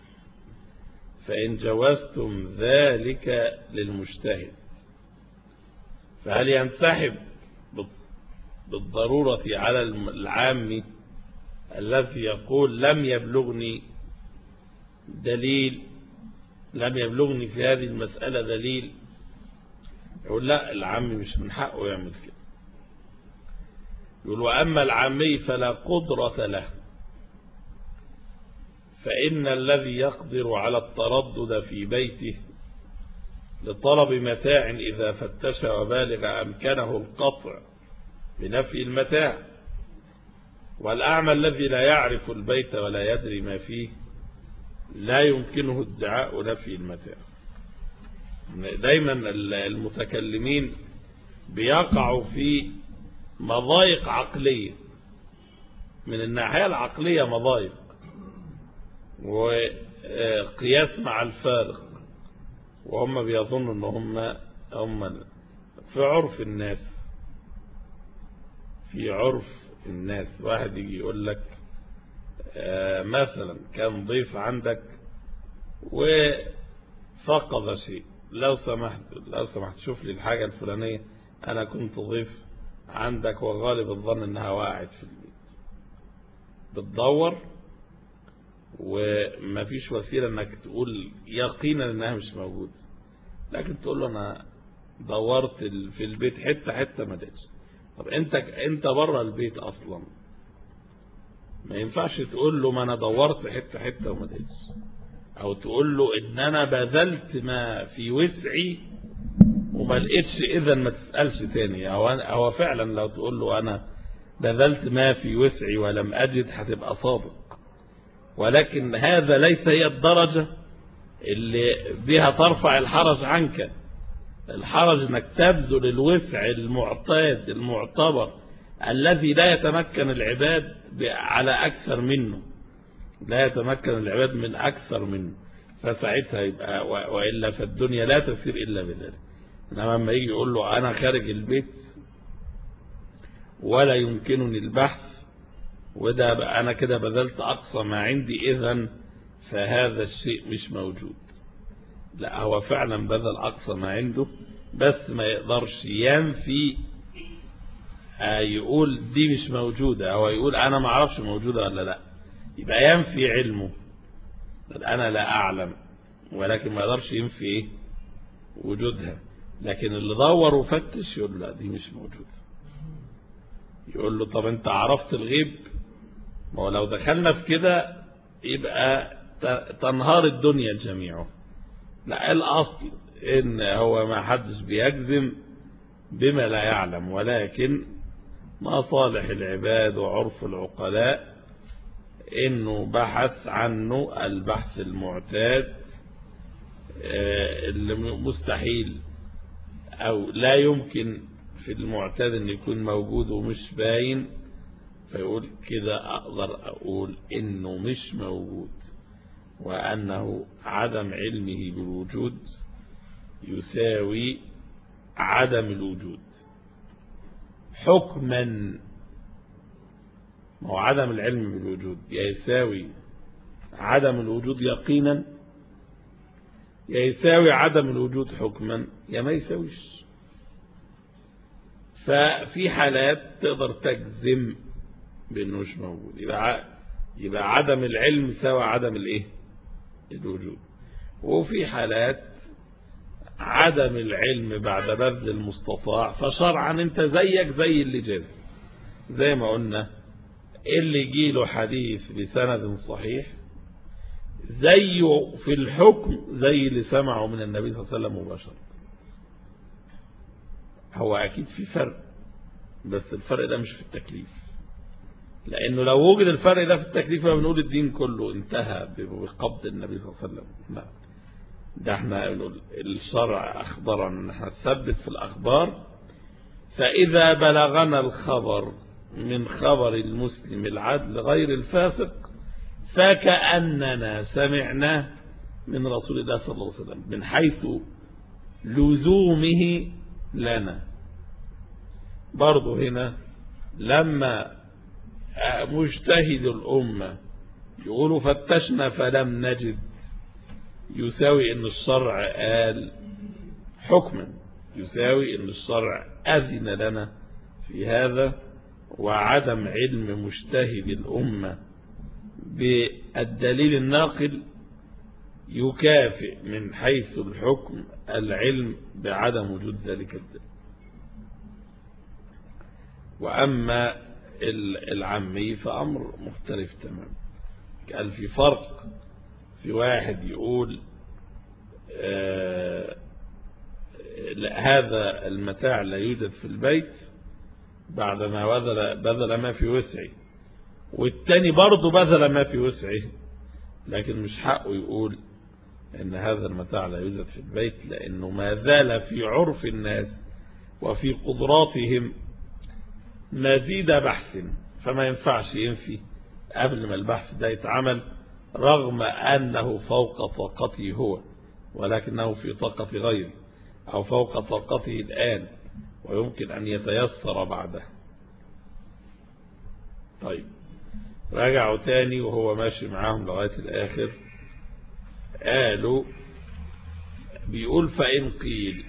فإن جوزتم ذلك للمجتهد فهل ينسحب بالضرورة على العام الذي يقول لم يبلغني دليل لم يبلغني في هذه المسألة دليل؟ يقول لا، العام مش من حقه يعمل كده. يقول وأما العامي فلا قدرة له، فإن الذي يقدر على التردد في بيته لطلب متاع إذا فتش وبالغ أمكنه القطع بنفي المتاع، والأعمى الذي لا يعرف البيت ولا يدري ما فيه لا يمكنه ادعاء نفي المتاع. دايما المتكلمين بيقعوا في مضايق عقلية، من الناحية العقلية مضايق، وقياس مع الفارق، وهم بيظنوا ان هم هم في عرف الناس في عرف الناس واحد يجي يقول لك مثلا كان ضيف عندك وفقد شيء، لو سمحت لو سمحت شوف لي الحاجة الفلانية، أنا كنت ضيف عندك وغالب الظن أنها وقعت في البيت. بتدور وما فيش وسيلة أنك تقول يقينا أنها مش موجودة، لكن تقول له أنا دورت في البيت حتة حتة ما لقيتش. طب أنت أنت بره البيت أصلا، ما ينفعش تقول له ما أنا دورت حتة حتة وما لقيتش، أو تقول له إن أنا بذلت ما في وسعي وما لقيتش، إذا ما تسألش تاني. أو, أو فعلا لو تقول له أنا بذلت ما في وسعي ولم أجد هتبقى صادق، ولكن هذا ليس هي الدرجة اللي بها ترفع الحرج عنك. الحرج انك تبذل الوسع المعتاد المعتبر الذي لا يتمكن العباد على أكثر منه، لا يتمكن العباد من أكثر منه، فساعتها يبقى وإلا فالدنيا لا تسير إلا بذلك. إنما لما يجي يقول له أنا خارج البيت ولا يمكنني البحث، وده أنا كده بذلت أقصى ما عندي، إذن فهذا الشيء مش موجود. لا، هو فعلا بذل أقصى ما عنده، بس ما يقدرش ينفي يقول دي مش موجودة، هو يقول أنا ما أعرفش موجودة ولا لا، يبقى ينفي علمه، أنا لا أعلم، ولكن ما يقدرش ينفي إيه وجودها. لكن اللي دور وفتش يقول لا دي مش موجودة. يقول له طب أنت عرفت الغيب؟ ما هو لو دخلنا في كده يبقى تنهار الدنيا جميعا. لا، الأصل إن هو ما حدش بيجزم بما لا يعلم، ولكن مصالح العباد وعرف العقلاء إنه بحث عنه البحث المعتاد اللي مستحيل أو لا يمكن في المعتاد أن يكون موجود ومش باين، فيقول كده أقدر أقول إنه مش موجود، وأنه عدم علمه بالوجود يساوي عدم الوجود حكما. ما هو عدم العلم بالوجود يساوي عدم الوجود يقينا، يساوي عدم الوجود حكما، يا ما يساويش. ففي حالات تقدر تجزم بأنه مش موجود، يبقى يبقى عدم العلم سوى عدم الايه الوجود. وفي حالات عدم العلم بعد بذل المستطاع، فشرعا انت زيك زي اللي جاز، زي ما قلنا اللي يجيله حديث بسند صحيح زيه في الحكم زي اللي سمعه من النبي صلى الله عليه وسلم مباشرة. هو اكيد في فرق، بس الفرق ده مش في التكليف، لانه لو وجد الفرق ده في التكليف فبنقول الدين كله انتهى بقبض النبي صلى الله عليه وسلم. لا، ده احنا بنقول الشرع اخبرنا ان احنا نثبت في الاخبار، فاذا بلغنا الخبر من خبر المسلم العدل غير الفاسق فكأننا سمعنا من رسول الله صلى الله عليه وسلم، من حيث لزومه لنا. برضو هنا لما مجتهد الأمة يقولوا فتشنا فلم نجد، يساوي ان الشرع قال حكما، يساوي ان الشرع أذن لنا في هذا، وعدم علم مجتهد الأمة بالدليل الناقل يكافئ من حيث الحكم العلم بعدم وجود ذلك الدليل. وأما العامي فأمر مختلف تماما. قال في فرق في واحد يقول آه هذا المتاع لا يوجد في البيت بعدما بذل, بذل ما في وسعه، والتاني برضه بذل ما في وسعه، لكن مش حقه يقول ان هذا المتاع لا يوجد في البيت، لانه ما زال في عرف الناس وفي قدراتهم مزيد بحث، فما ينفعش ينفي قبل ما البحث ده يتعمل. رغم أنه فوق طاقته هو ولكنه في طاقة غيره، أو فوق طاقته الآن ويمكن أن يتيسر بعده. طيب رجعوا تاني وهو ماشي معاهم لغاية الآخر، قالوا بيقول فإن قيل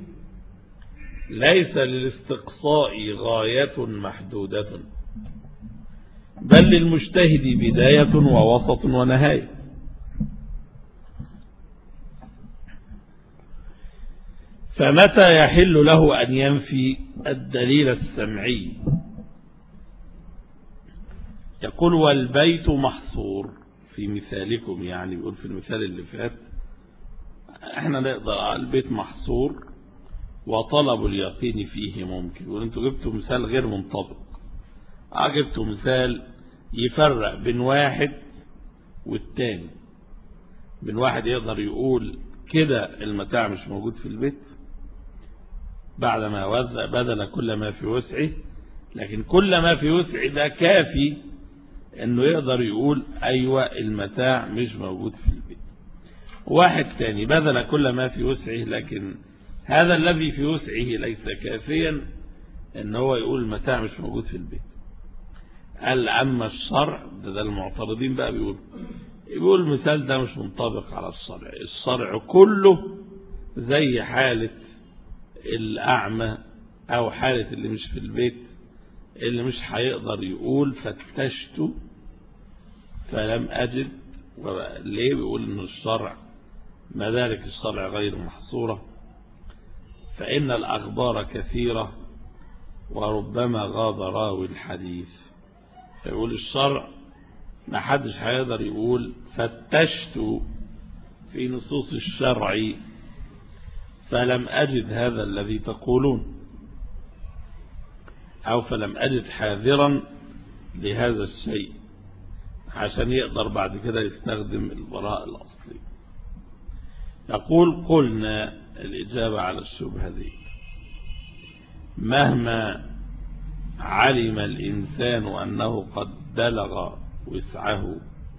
ليس للاستقصاء غاية محدودة بل للمجتهد بداية ووسط ونهاية، فمتى يحل له أن ينفي الدليل السمعي؟ يقول والبيت محصور في مثالكم، يعني بيقول في المثال اللي فات احنا نقدر البيت محصور وطلب اليقين فيه ممكن، يقول انتوا جبتوا مثال غير منطبق، جبتوا مثال يفرق بين واحد والتاني، بين واحد يقدر يقول كده المتاع مش موجود في البيت بعدما بذل كل ما في وسعه، لكن كل ما في وسعه ده كافي انه يقدر يقول ايوه المتاع مش موجود في البيت. واحد تاني بذل كل ما في وسعه لكن هذا الذي في وسعه ليس كافيا ان هو يقول المتاع مش موجود في البيت. قال اما الشرع ده, ده المعترضين بقى بيقول يقول المثال ده مش منطبق على الشرع، الشرع كله زي حالة الأعمى أو حالة اللي مش في البيت اللي مش هيقدر يقول فتشت فلم أجد. ليه بيقول إن الشرع مدارك الشرع غير محصورة؟ فإن الأخبار كثيرة وربما غاب راوي الحديث، فيقول الشرع ما حدش هيقدر يقول فتشت في نصوص الشرع فلم أجد هذا الذي تقولون، أو فلم أجد حاذرا لهذا الشيء عشان يقدر بعد كده يستخدم البراءة الأصلي. يقول قلنا الإجابة على الشبهة دي مهما علم الإنسان أنه قد بلغ وسعه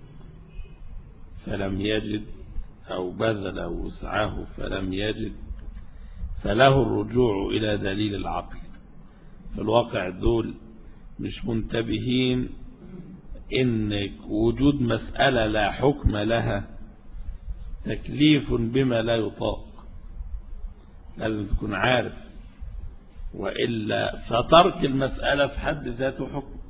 فلم يجد أو بذل وسعه فلم يجد فله الرجوع إلى دليل العقل. في الواقع دول مش منتبهين إن وجود مسألة لا حكم لها تكليف بما لا يطاق، لازم تكون عارف، وإلا فترك المسألة في حد ذاته حكم.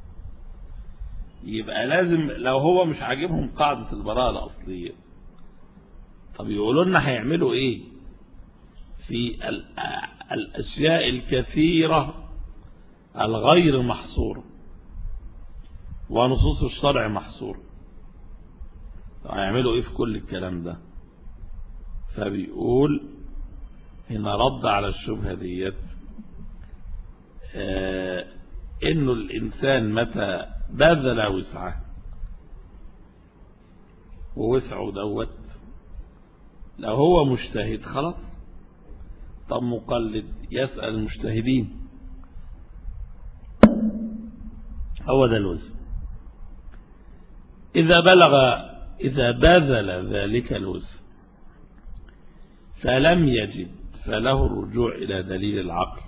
يبقى لازم لو هو مش عاجبهم قاعدة البراءة الأصلية، طب يقولوا لنا هيعملوا إيه في الأشياء الكثيرة الغير محصورة ونصوص الشرع محصورة؟ هيعملوا إيه في كل الكلام ده؟ فبيقول هنا رد على الشبهة ديت آه إنه الإنسان متى بذل وسعه ووسعه دوت لو هو مجتهد خلاص، طب مقلد يسأل المجتهدين، هو ده الوسع. إذا بلغ إذا بذل ذلك الوسع فلم يجد فله الرجوع إلى دليل العقل.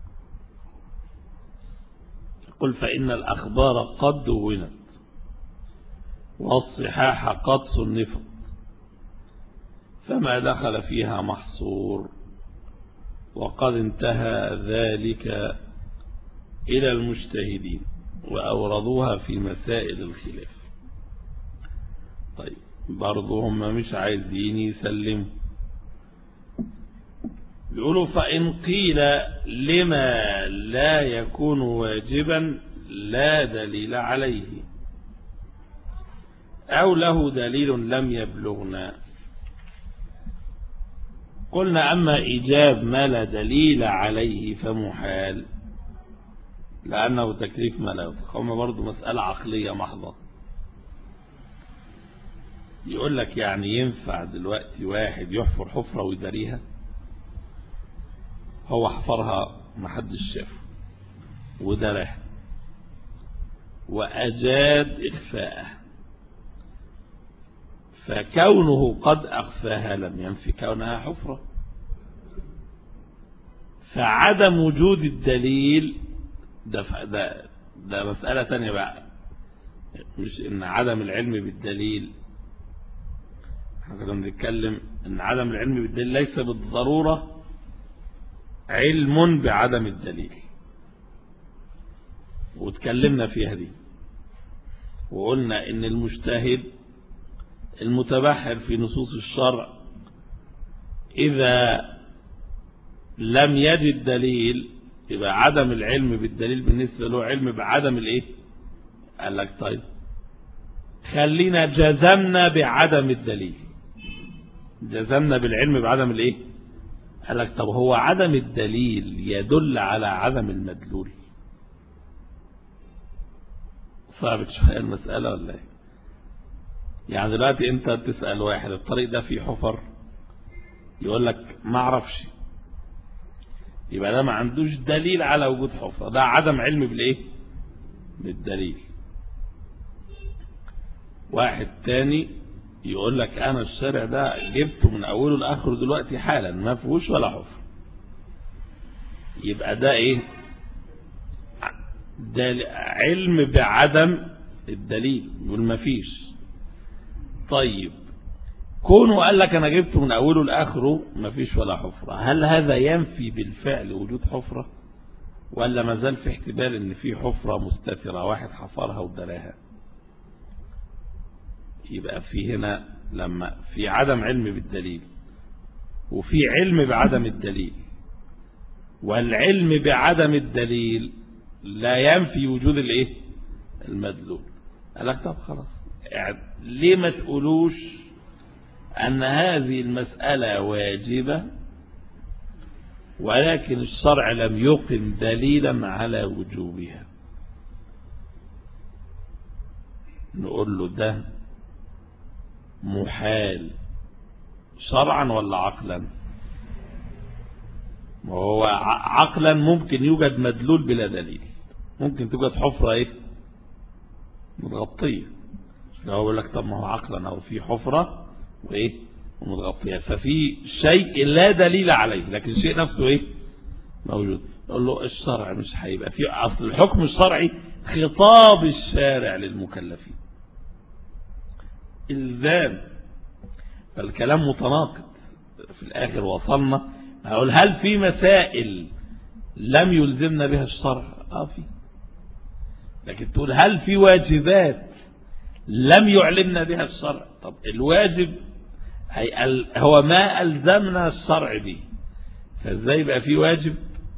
قل فإن الأخبار قد دونت والصحاح قد صنفت فما دخل فيها محصور، وقد انتهى ذلك إلى المجتهدين وأوردوها في مسائل الخلاف. طيب برضو هم مش عايزين يسلموا، بيقولوا فإن قيل لما لا يكون واجبا لا دليل عليه أو له دليل لم يبلغنا، قلنا أما إيجاب ما لا دليل عليه فمحال لأنه تكليف ما لا يطلق. هم برضو مسألة عقلية محضة، يقول لك يعني ينفع دلوقتي واحد يحفر حفرة ويداريها؟ هو حفرها محدش شافه ودارها وأجاد إخفاءه فكونه قد أخفاها لم ينفي كونها حفرة. فعدم وجود الدليل ده, ده, ده مسألة ثانية بقى، مش إن عدم العلم بالدليل. احنا كنا بنتكلم إن عدم العلم بالدليل ليس بالضرورة علم بعدم الدليل، وتكلمنا فيها دي وقلنا إن المجتهد المتبحر في نصوص الشرع إذا لم يجد دليل يبقى عدم العلم بالدليل بالنسبة له علم بعدم الايه. قال لك طيب خلينا جزمنا بعدم الدليل، جزمنا بالعلم بعدم الايه. قال لك طب هو عدم الدليل يدل على عدم المدلول. صعبت شوية المسألة ولا ايه؟ يعني دلوقتي انت تسأل واحد الطريق ده فيه حفر، يقول لك ما اعرفش، يبقى ده ما عندوش دليل على وجود حفرة، ده عدم علم بالايه. بالدليل. واحد تاني يقول لك انا الشارع ده جبته من اوله لاخره دلوقتي حالا ما فيهوش ولا حفر، يبقى ده ايه. ده علم بعدم الدليل، يقول ما فيش. طيب كونه قال لك انا جبته من اوله لاخره ما فيش ولا حفرة، هل هذا ينفي بالفعل وجود حفرة ولا ما زال في احتمال ان في حفرة مستترة واحد حفرها ودراها؟ يبقى في هنا لما في عدم علم بالدليل وفي علم بعدم الدليل، والعلم بعدم الدليل لا ينفي وجود الايه المدلول. قال لك طب خلاص يعني ليه ما تقولوش أن هذه المسألة واجبة ولكن الشرع لم يقم دليلا على وجوبها؟ نقول له ده محال شرعا ولا عقلا؟ وهو عقلا ممكن يوجد مدلول بلا دليل، ممكن توجد حفرة ايه متغطية. هو يقول لك طب ما هو عقلا او في حفرة وايه ومتغطية، ففي شيء لا دليل عليه لكن الشيء نفسه ايه موجود. يقول له الشرع مش هيبقى في اصل الحكم الشرعي خطاب الشارع للمكلفين الزام، فالكلام متناقض. في الاخر وصلنا هقول هل في مسائل لم يلزمنا بها الشرع؟ اه في. لكن تقول هل في واجبات لم يعلمنا بها الشرع؟ طب الواجب هو ما ألزمنا الشرع به، فازاي بقى في واجب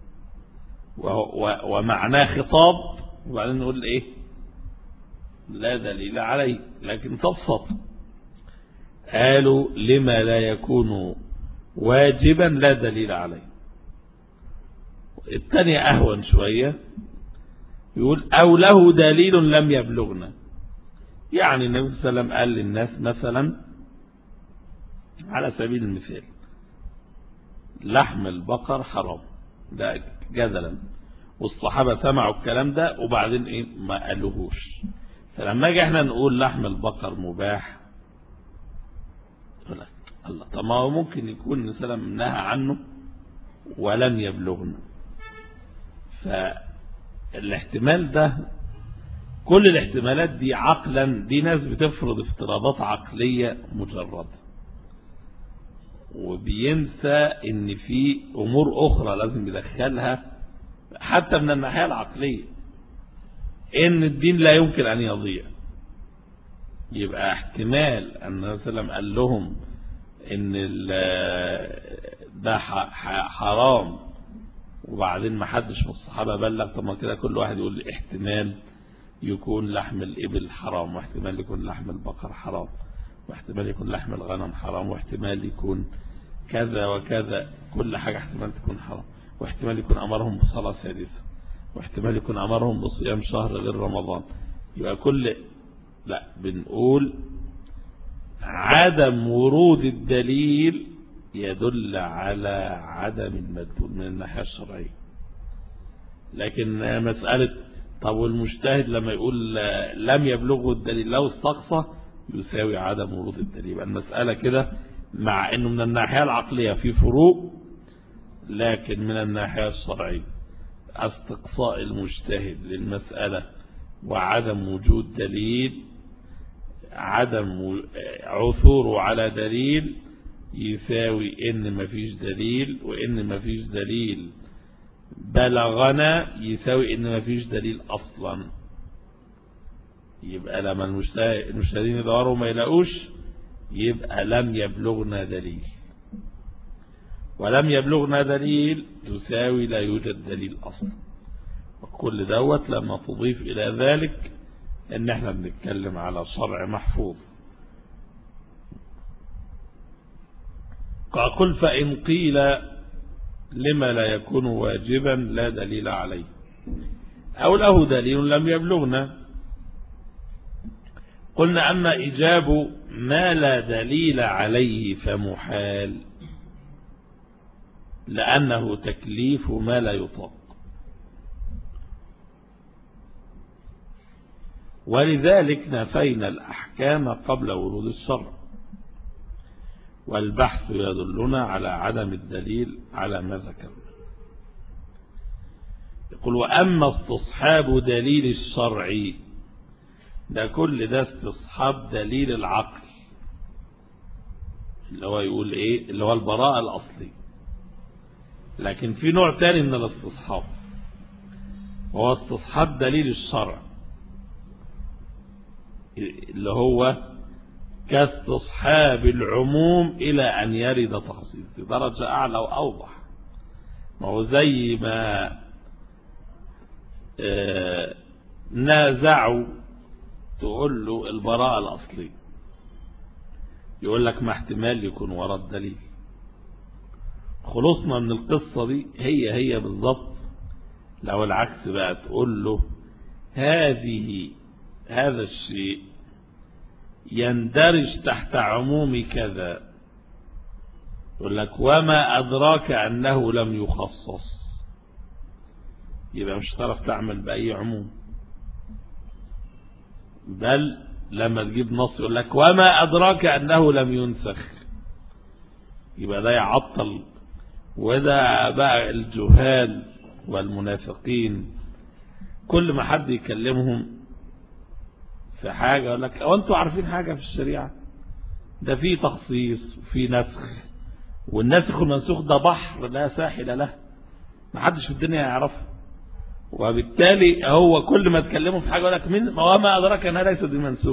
ومعناه خطاب وبعدين نقول ايه لا دليل عليه؟ لكن تبسط قالوا لما لا يكون واجبا لا دليل عليه. الثانية أهون شوية، يقول أو له دليل لم يبلغنا. يعني النبي صلى الله عليه وسلم قال للناس مثلا على سبيل المثال لحم البقر حرام، ده جدلا، والصحابة سمعوا الكلام ده وبعدين ايه ما قالوهوش. فلما اجي احنا نقول لحم البقر مباح، الله طب ما هو ممكن يكون النبي صلى الله عليه وسلم نهى عنه ولم يبلغنا. فالاحتمال ده كل الاحتمالات دي عقلا دي ناس بتفرض افتراضات عقلية مجردة وبينسى ان في امور اخرى لازم يدخلها حتى من الناحية العقلية، ان الدين لا يمكن ان يضيع. يبقى احتمال ان النبي صلى الله عليه وسلم قال لهم ان ده حرام وبعدين ما حدش من الصحابة بلغ، طب ما كده كل واحد يقول احتمال يكون لحم الإبل حرام، واحتمال يكون لحم البقر حرام، واحتمال يكون لحم الغنم حرام، واحتمال يكون كذا وكذا، كل حاجة احتمال تكون حرام، واحتمال يكون أمرهم بصلاة سادسة، واحتمال يكون أمرهم بصيام شهر غير رمضان. يبقى كل لا بنقول عدم ورود الدليل يدل على عدم المدلول من الناحية الشرعية. لكن مسألة طب والمجتهد لما يقول لم يبلغه الدليل لو استقصى يساوي عدم ورود الدليل. يبقى المسألة كده مع أنه من الناحية العقلية في فروق، لكن من الناحية الشرعية استقصاء المجتهد للمسألة وعدم وجود دليل، عدم عثوره على دليل يساوي ان مفيش دليل، وان مفيش دليل بلغنا يساوي ان مفيش دليل اصلا. يبقى لما المجتهدين يدوروا ما يلاقوش يبقى لم يبلغنا دليل، ولم يبلغنا دليل تساوي لا يوجد دليل اصلا. وكل دوت لما تضيف الى ذلك ان احنا بنتكلم على شرع محفوظ. قل فإن قيل لما لا يكون واجبا لا دليل عليه، أو له دليل لم يبلغنا، قلنا أما إجاب ما لا دليل عليه فمحال، لأنه تكليف ما لا يطاق، ولذلك نفينا الأحكام قبل ورود الشرع، والبحث يدلنا على عدم الدليل على ما ذكرنا. يقول وأما استصحاب دليل الشرع، ده كل ده استصحاب دليل العقل، اللي هو يقول ايه، اللي هو البراءة الأصلي. لكن في نوع تاني من الاستصحاب، وهو استصحاب دليل الشرع، اللي هو كاستصحاب العموم إلى أن يرد تخصيص، درجة أعلى وأوضح. ما هو زي ما آه نازعوا تقول له البراءة الأصلي، يقول لك ما احتمال يكون وراء الدليل. خلصنا من القصة دي هي هي بالضبط. لو العكس بقى تقول له هذه هذا الشيء يندرج تحت عموم كذا، يقول لك وما أدراك أنه لم يخصص، يبقى مش هتعرف تعمل بأي عموم. بل لما تجيب نص يقول لك وما أدراك أنه لم ينسخ، يبقى ده يعطل. وده بقى الجهال والمنافقين كل ما حد يكلمهم في حاجة يقول لك أو أنتوا عارفين حاجة في الشريعة؟ ده في تخصيص وفي نسخ، والنسخ والمنسوخ ده بحر لا ساحل له، ما حدش في الدنيا يعرفه. وبالتالي هو كل ما تكلمه في حاجة يقول لك من وما أدراك أنها ليست بمنسوخ.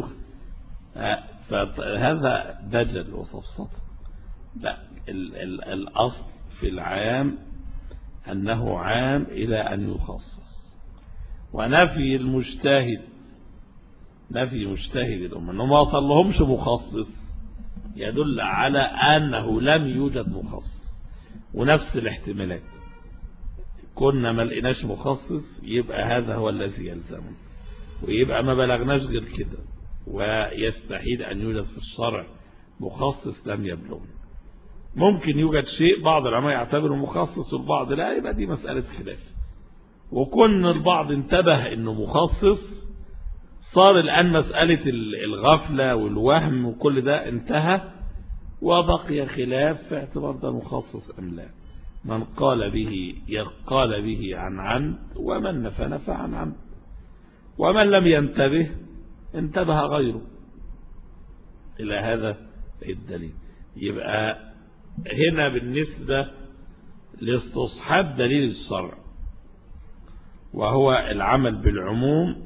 فهذا دجل وسفسطة. لا، ال ال الأصل في العام أنه عام إلى أن يخصص. ونفي المجتهد، نفي مجتهد الأمة أنه ما وصل لهمش مخصص، يدل على أنه لم يوجد مخصص. ونفس الاحتمالات، كنا ما لقيناش مخصص يبقى هذا هو الذي يلزمه، ويبقى ما بلغناش غير كده، ويستحيل أن يوجد في الشرع مخصص لم يبلغنا. ممكن يوجد شيء بعض العلماء يعتبره مخصص والبعض لا، يبقى دي مسألة خلاف. وكون البعض انتبه انه مخصص، صار الآن مسألة الغفلة والوهم وكل ده انتهى، وبقي خلاف في اعتبار ده مخصص أم لا. من قال به قال به عن عمد، ومن نفى نفى عن عمد، ومن لم ينتبه انتبه غيره إلى هذا الدليل. يبقى هنا بالنسبة لاستصحاب دليل الشرع، وهو العمل بالعموم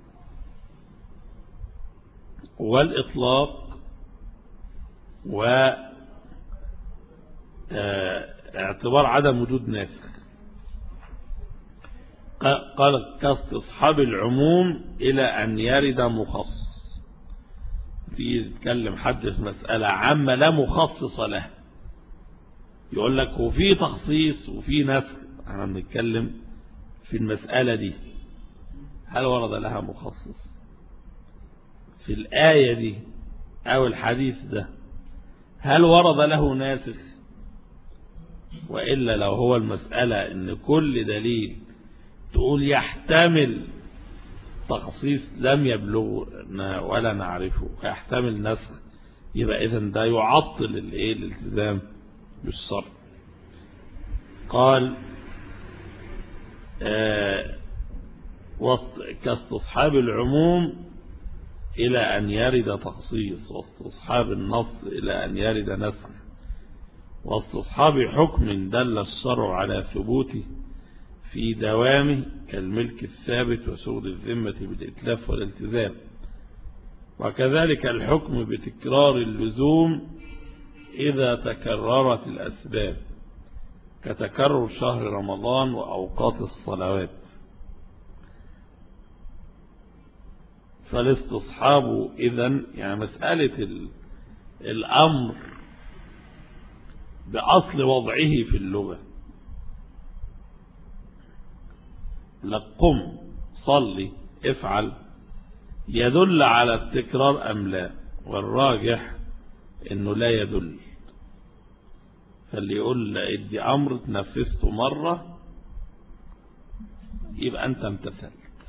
والإطلاق واعتبار عدم وجود ناسخ. قال كاستصحاب العموم إلى أن يرد مخصص. في يتكلم حد في مسألة عامة لا مخصص له، يقول لك وفي تخصيص وفي نسخ. احنا بنتكلم في المسألة دي هل ورد لها مخصص في الآية دي أو الحديث ده؟ هل ورد له ناسخ؟ وإلا لو هو المسألة إن كل دليل تقول يحتمل التخصيص لم يبلغنا ولا نعرفه ويحتمل نسخ، يبقى إذن ده يعطل الايه الالتزام بالشرع. قال آه كاستصحاب العموم إلى أن يرد تخصيص، واستصحاب النص إلى أن يرد نسخ، واستصحاب حكم دل الشرع على ثبوته في دوامه كالملك الثابت وسود الذمة بالإتلاف والالتزام، وكذلك الحكم بتكرار اللزوم إذا تكررت الأسباب كتكرر شهر رمضان وأوقات الصلوات. فالاستصحاب إذن يعني مسألة الأمر بأصل وضعه في اللغة، لقم صلي افعل، يدل على التكرار أم لا؟ والراجح إنه لا يدل. فاللي يقول ادي أمر تنفذته مرة يبقى أنت امتثلت،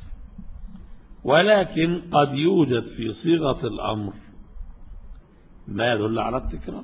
ولكن قد يوجد في صيغة الأمر ما يدل على التكرار.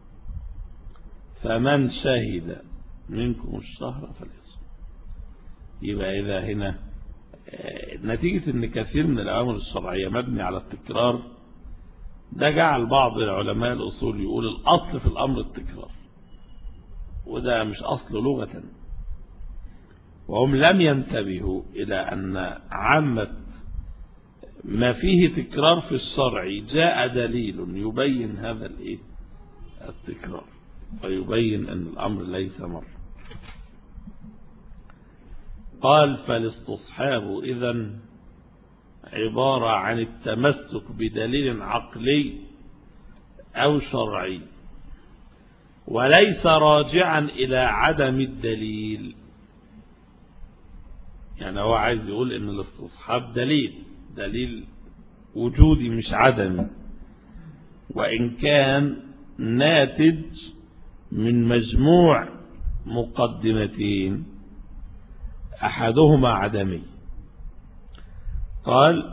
فمن شهد منكم الشهر فليصم. يبقى إذا هنا نتيجة أن كثير من الأوامر الشرعية مبني على التكرار، ده جعل بعض العلماء الأصول يقول الأصل في الأمر التكرار، وده مش أصل لغة. وهم لم ينتبهوا إلى أن عامة ما فيه تكرار في الشرع جاء دليل يبين هذا الإيه التكرار، ويبين أن الأمر ليس مرة. قال فالاستصحاب إذن عبارة عن التمسك بدليل عقلي أو شرعي، وليس راجعا إلى عدم الدليل. يعني هو عايز يقول إن الاستصحاب دليل دليل وجودي مش عدمي، وإن كان ناتج من مجموع مقدمتين أحدهما عدمي. قال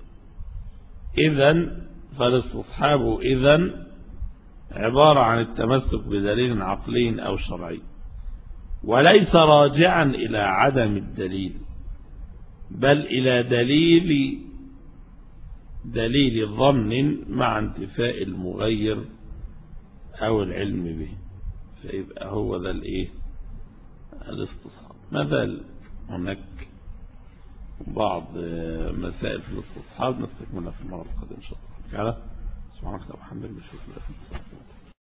إذن فالاستصحاب إذن عبارة عن التمسك بدليل عقلي أو شرعي، وليس راجعا إلى عدم الدليل، بل إلى دليل دليل ظن مع انتفاء المغير أو العلم به. فيبقى هو ذا الإيه الاستصحاب. ما زال هناك بعض مسائل في الاستصحاب نستكملها في المرة القادمة إن شاء الله تعالى. سبحانك اللهم وبحمدك، بشكر الله.